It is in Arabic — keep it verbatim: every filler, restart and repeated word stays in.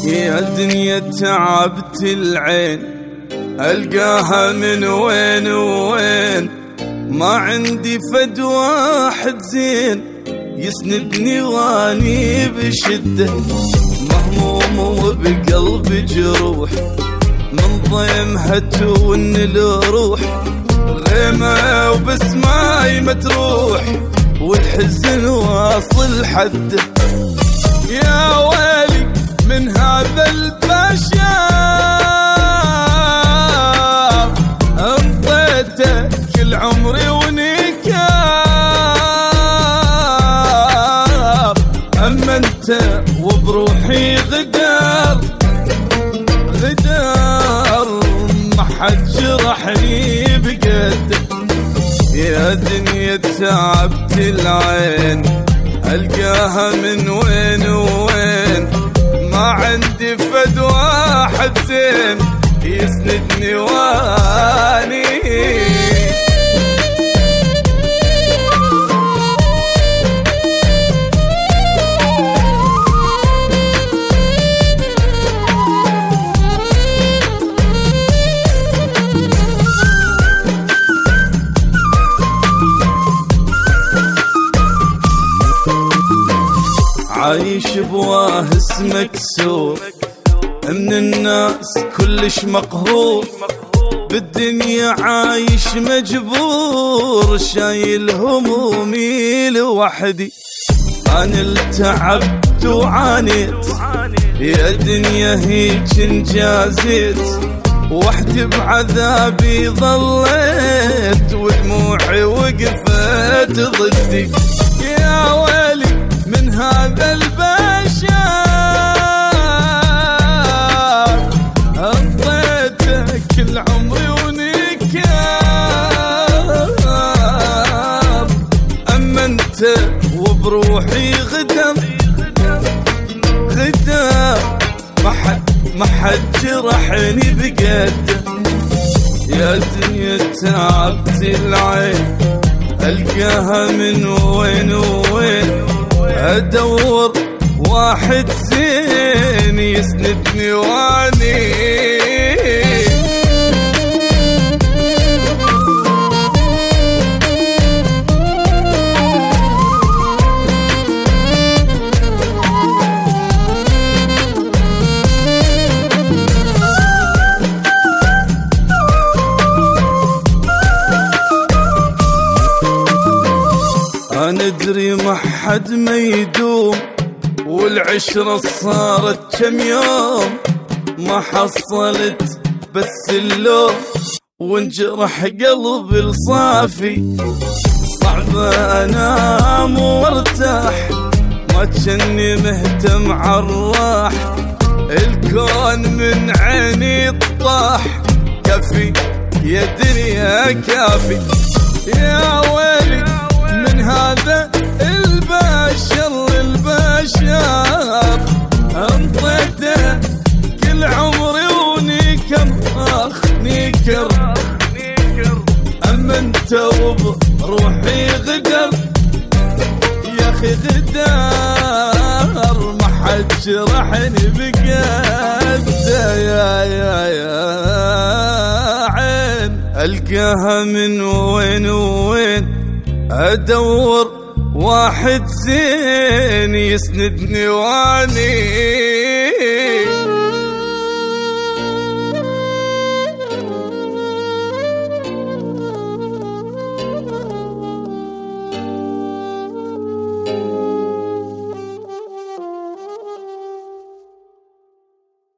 يا دنيا تعبت العين ألقاها من وين وين، ما عندي فد واحد زين يسندني واني بشدة، مهموم وبقلبي جروح من ضيمها تون الروح، غيمة وبسماي متروح والحزن واصل حده. يا ويلي من هذا البشر انطيته كل عمري ونكار، اما انت وبروحي غدار غدار ما حد جرحني بقده. يا دنيا تعبت العين ألقاها من وين وين، ما عندي فد واحد زين يسندني واني. عايش بواهس مكسور من الناس كلش مقهور، بالدنيا عايش مجبور شايل همومي لوحدي. انا التعبت وعانيت يا دنيا هيج انجازيت، وحدي بعذابي ظليت ودموعي وقفت ضدي. يا ويلي من هذا البشر انطيته كل عمري ونكار، اما انت وبروحي غدر غدر ما حد ما حد جرحني بقده. يا دنيا تعبت العين ألقاها من وين وين، أدور واحد زين يسندني واني. أنا أدري ما حد ما يدوم، والعشرة صارت كم يوم، ما حصلت بس اللوم وانجرح قلبي الصافي. صعب أنام وارتاح ما كني مهتم عالراح، الكون من عيني طاح، كافي يا دنيا كافي. يا ويلي من هذا البشر البشر انطيته كل عمري ونكر اخ نكر، اما انت وبروحي غدر يا اخي غدر ما حد جرحني بقده. يا يا يا عين القاها من وين وين، أدور واحد زين يسندني واني.